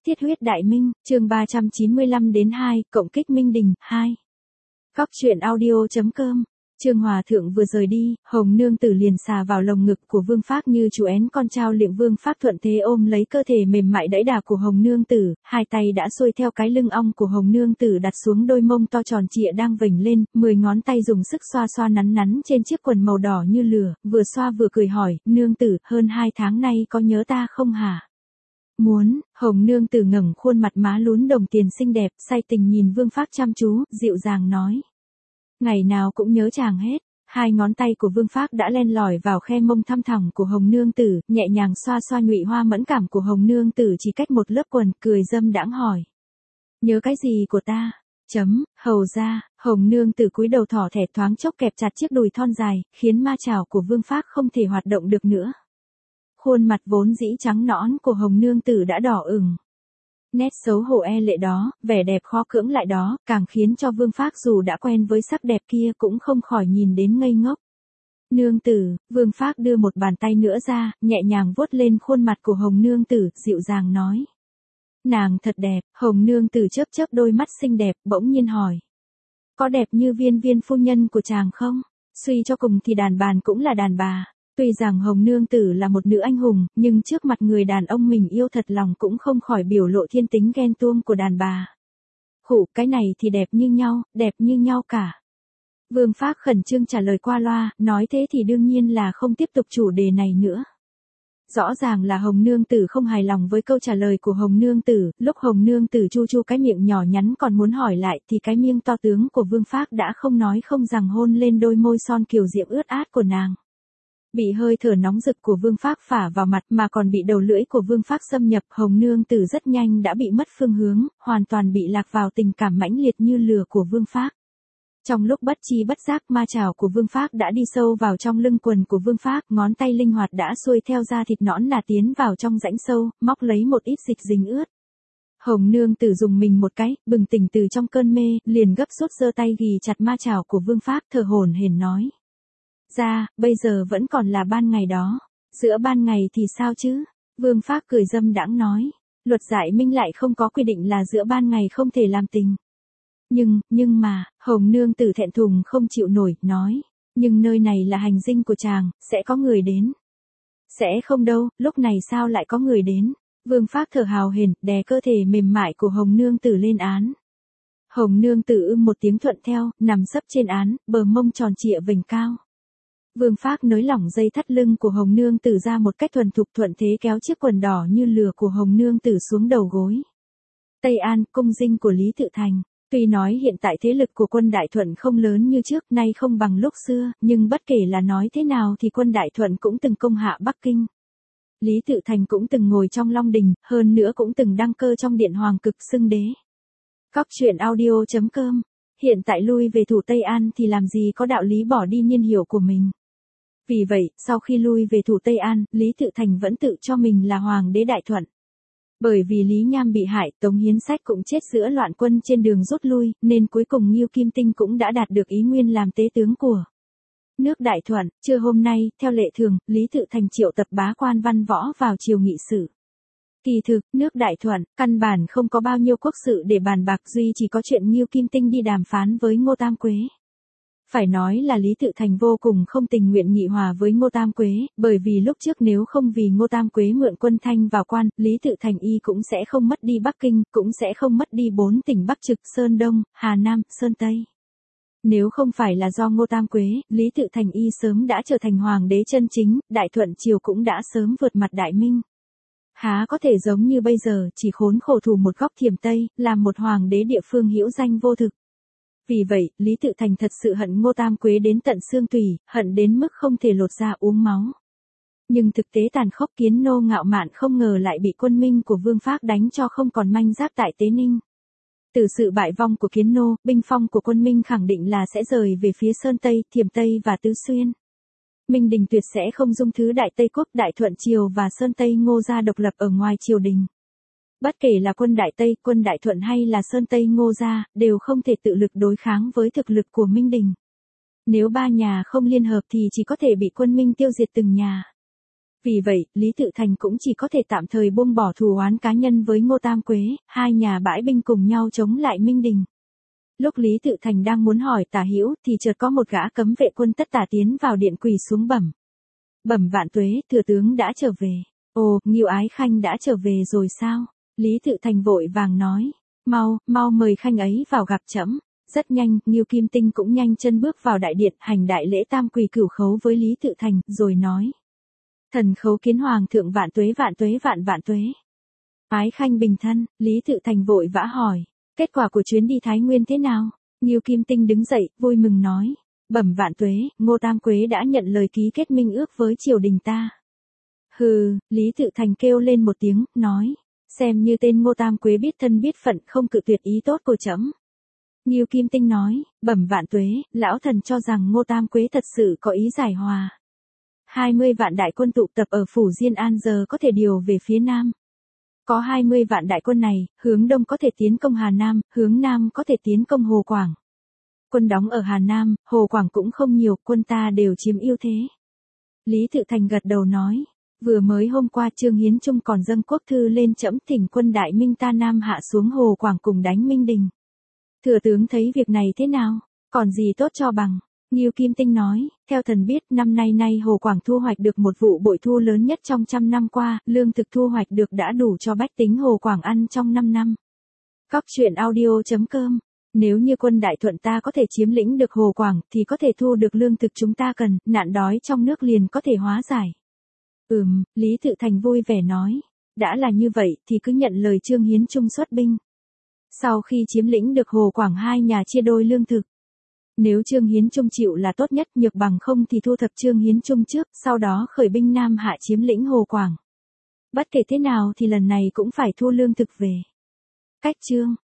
Thiết huyết đại minh, chương 395 đến 2, cộng kích Minh Đình, 2. Góc truyện audio.com. Trương Hòa Thượng vừa rời đi, Hồng Nương Tử liền xà vào lồng ngực của Vương Phác như chú én con trao liệm. Vương Phác thuận thế ôm lấy cơ thể mềm mại đẫy đà của Hồng Nương Tử, hai tay đã xuôi theo cái lưng ong của Hồng Nương Tử đặt xuống đôi mông to tròn trịa đang vểnh lên, 10 ngón tay dùng sức xoa xoa nắn nắn trên chiếc quần màu đỏ như lửa, vừa xoa vừa cười hỏi, Nương Tử, hơn 2 tháng nay có nhớ ta không hả? Muốn. Hồng Nương Tử ngẩng khuôn mặt má lún đồng tiền xinh đẹp, say tình nhìn Vương Phác chăm chú, dịu dàng nói. Ngày nào cũng nhớ chàng hết. Hai ngón tay của Vương Phác đã len lỏi vào khe mông thăm thẳm của Hồng Nương Tử, nhẹ nhàng xoa xoa nhụy hoa mẫn cảm của Hồng Nương Tử chỉ cách một lớp quần, cười dâm đãng hỏi. Nhớ cái gì của ta? Hầu ra. Hồng Nương Tử cúi đầu thỏ thẻ thoáng chốc kẹp chặt chiếc đùi thon dài, khiến ma chảo của Vương Phác không thể hoạt động được nữa. Khuôn mặt vốn dĩ trắng nõn của Hồng Nương Tử đã đỏ ửng. Nét xấu hổ e lệ đó, vẻ đẹp khó cưỡng lại đó, càng khiến cho Vương Phác dù đã quen với sắc đẹp kia cũng không khỏi nhìn đến ngây ngốc. Nương Tử. Vương Phác đưa một bàn tay nữa ra, nhẹ nhàng vuốt lên khuôn mặt của Hồng Nương Tử, dịu dàng nói. Nàng thật đẹp. Hồng Nương Tử chớp chớp đôi mắt xinh đẹp, bỗng nhiên hỏi. Có đẹp như viên phu nhân của chàng không? Suy cho cùng thì đàn bà cũng là đàn bà. Tuy rằng Hồng Nương Tử là một nữ anh hùng, nhưng trước mặt người đàn ông mình yêu thật lòng cũng không khỏi biểu lộ thiên tính ghen tuông của đàn bà. Khụ, cái này thì đẹp như nhau cả. Vương Phác khẩn trương trả lời qua loa, nói thế thì đương nhiên là không tiếp tục chủ đề này nữa. Rõ ràng là Hồng Nương Tử không hài lòng với câu trả lời của Hồng Nương Tử, lúc Hồng Nương Tử chu chu cái miệng nhỏ nhắn còn muốn hỏi lại thì cái miệng to tướng của Vương Phác đã không nói không rằng hôn lên đôi môi son kiều diễm ướt át của nàng. Bị hơi thở nóng rực của Vương Phác phả vào mặt mà còn bị đầu lưỡi của Vương Phác xâm nhập, Hồng Nương Tử rất nhanh đã bị mất phương hướng, hoàn toàn bị lạc vào tình cảm mãnh liệt như lửa của Vương Phác. Trong lúc bất chi bất giác, ma chảo của Vương Phác đã đi sâu vào trong lưng quần của Vương Phác, ngón tay linh hoạt đã xuôi theo da thịt nõn nà tiến vào trong rãnh sâu, móc lấy một ít dịch dính ướt. Hồng Nương Tử dùng mình một cái, bừng tỉnh từ trong cơn mê, liền gấp rút giơ tay ghì chặt ma chảo của Vương Phác, thở hổn hển nói. Ra, bây giờ vẫn còn là ban ngày đó. Giữa ban ngày thì sao chứ? Vương Phác cười dâm đãng nói. Luật giải minh lại không có quy định là giữa ban ngày không thể làm tình. Nhưng mà, Hồng Nương Tử thẹn thùng không chịu nổi, nói. Nhưng nơi này là hành dinh của chàng, sẽ có người đến. Sẽ không đâu, lúc này sao lại có người đến? Vương Phác thở hào hển, đè cơ thể mềm mại của Hồng Nương Tử lên án. Hồng Nương Tử một tiếng thuận theo, nằm sấp trên án, bờ mông tròn trịa vểnh cao. Vương Phác nới lỏng dây thắt lưng của Hồng Nương Tử ra một cách thuần thục, thuận thế kéo chiếc quần đỏ như lửa của Hồng Nương Tử xuống đầu gối. Tây An, cung dinh của Lý Tự Thành. Tuy nói hiện tại thế lực của quân Đại Thuận không lớn như trước, nay không bằng lúc xưa, nhưng bất kể là nói thế nào thì quân Đại Thuận cũng từng công hạ Bắc Kinh. Lý Tự Thành cũng từng ngồi trong Long Đình, hơn nữa cũng từng đăng cơ trong điện Hoàng Cực xưng đế. Góc truyện audio.com. Hiện tại lui về thủ Tây An thì làm gì có đạo lý bỏ đi niên hiệu của mình. Vì vậy, sau khi lui về thủ Tây An, Lý Tự Thành vẫn tự cho mình là Hoàng đế Đại Thuận. Bởi vì Lý Nham bị hại, Tống Hiến Sách cũng chết giữa loạn quân trên đường rút lui, nên cuối cùng Ngưu Kim Tinh cũng đã đạt được ý nguyên làm tế tướng của nước Đại Thuận. Trưa hôm nay, theo lệ thường, Lý Tự Thành triệu tập bá quan văn võ vào triều nghị sự. Kỳ thực, nước Đại Thuận, căn bản không có bao nhiêu quốc sự để bàn bạc, duy chỉ có chuyện Ngưu Kim Tinh đi đàm phán với Ngô Tam Quế. Phải nói là Lý Tự Thành vô cùng không tình nguyện nghị hòa với Ngô Tam Quế, bởi vì lúc trước nếu không vì Ngô Tam Quế mượn quân Thanh vào quan, Lý Tự Thành y cũng sẽ không mất đi Bắc Kinh, cũng sẽ không mất đi 4 tỉnh Bắc Trực, Sơn Đông, Hà Nam, Sơn Tây. Nếu không phải là do Ngô Tam Quế, Lý Tự Thành y sớm đã trở thành hoàng đế chân chính, Đại Thuận triều cũng đã sớm vượt mặt Đại Minh. Há có thể giống như bây giờ, chỉ khốn khổ thủ một góc Thiểm Tây, làm một hoàng đế địa phương hữu danh vô thực. Vì vậy, Lý Tự Thành thật sự hận Ngô Tam Quế đến tận xương tủy, hận đến mức không thể lột da uống máu. Nhưng thực tế tàn khốc, Kiến Nô ngạo mạn không ngờ lại bị quân Minh của Vương Phác đánh cho không còn manh giáp tại Tế Ninh. Từ sự bại vong của Kiến Nô, binh phong của quân Minh khẳng định là sẽ rời về phía Sơn Tây, Thiểm Tây và Tứ Xuyên. Minh Đình tuyệt sẽ không dung thứ Đại Tây Quốc, Đại Thuận triều và Sơn Tây Ngô gia độc lập ở ngoài triều đình. Bất kể là quân Đại Tây, quân Đại Thuận hay là Sơn Tây Ngô gia, đều không thể tự lực đối kháng với thực lực của Minh Đình. Nếu ba nhà không liên hợp thì chỉ có thể bị quân Minh tiêu diệt từng nhà. Vì vậy, Lý Tự Thành cũng chỉ có thể tạm thời buông bỏ thù oán cá nhân với Ngô Tam Quế, hai nhà bãi binh cùng nhau chống lại Minh Đình. Lúc Lý Tự Thành đang muốn hỏi Tả Hữu thì chợt có một gã cấm vệ quân tất tả tiến vào điện quỳ xuống bẩm. Bẩm vạn tuế, thừa tướng đã trở về. Ồ, Ngưu Ái Khanh đã trở về rồi sao? Lý Tự Thành vội vàng nói. Mau mời Khanh ấy vào gặp trẫm. Rất nhanh, Ngưu Kim Tinh cũng nhanh chân bước vào đại điện hành đại lễ tam quỳ cửu khấu với Lý Tự Thành, rồi nói. Thần khấu kiến hoàng thượng vạn tuế vạn tuế. Ái Khanh bình thân, Lý Tự Thành vội vã hỏi. Kết quả của chuyến đi Thái Nguyên thế nào? Ngưu Kim Tinh đứng dậy, vui mừng nói. Bẩm vạn tuế, Ngô Tam Quế đã nhận lời ký kết minh ước với triều đình ta. Hừ, Lý Tự Thành kêu lên một tiếng, nói. Xem như tên Ngô Tam Quế biết thân biết phận không cự tuyệt ý tốt của trẫm. Ngưu Kim Tinh nói, bẩm vạn tuế, lão thần cho rằng Ngô Tam Quế thật sự có ý giải hòa. 20 vạn đại quân tụ tập ở phủ Diên An giờ có thể điều về phía nam. Có 20 vạn đại quân này, hướng đông có thể tiến công Hà Nam, hướng nam có thể tiến công Hồ Quảng. Quân đóng ở Hà Nam, Hồ Quảng cũng không nhiều, quân ta đều chiếm ưu thế. Lý Tự Thành gật đầu nói, vừa mới hôm qua Trương Hiến Trung còn dâng quốc thư lên trẫm thỉnh quân Đại Minh ta Nam hạ xuống Hồ Quảng cùng đánh Minh Đình. Thừa tướng thấy việc này thế nào? Còn gì tốt cho bằng? Ngưu Kim Tinh nói, theo thần biết năm nay Hồ Quảng thu hoạch được một vụ bội thu lớn nhất trong 100 năm qua, lương thực thu hoạch được đã đủ cho bách tính Hồ Quảng ăn trong 5 năm. Góc truyện audio.com. Nếu như quân Đại Thuận ta có thể chiếm lĩnh được Hồ Quảng thì có thể thu được lương thực chúng ta cần, nạn đói trong nước liền có thể hóa giải. Lý Tự Thành vui vẻ nói, đã là như vậy thì cứ nhận lời Trương Hiến Trung xuất binh. Sau khi chiếm lĩnh được Hồ Quảng hai nhà chia đôi lương thực. Nếu Trương Hiến Trung chịu là tốt nhất, nhược bằng không thì thu thập Trương Hiến Trung trước, sau đó khởi binh Nam hạ chiếm lĩnh Hồ Quảng. Bất kể thế nào thì lần này cũng phải thu lương thực về. Cách chương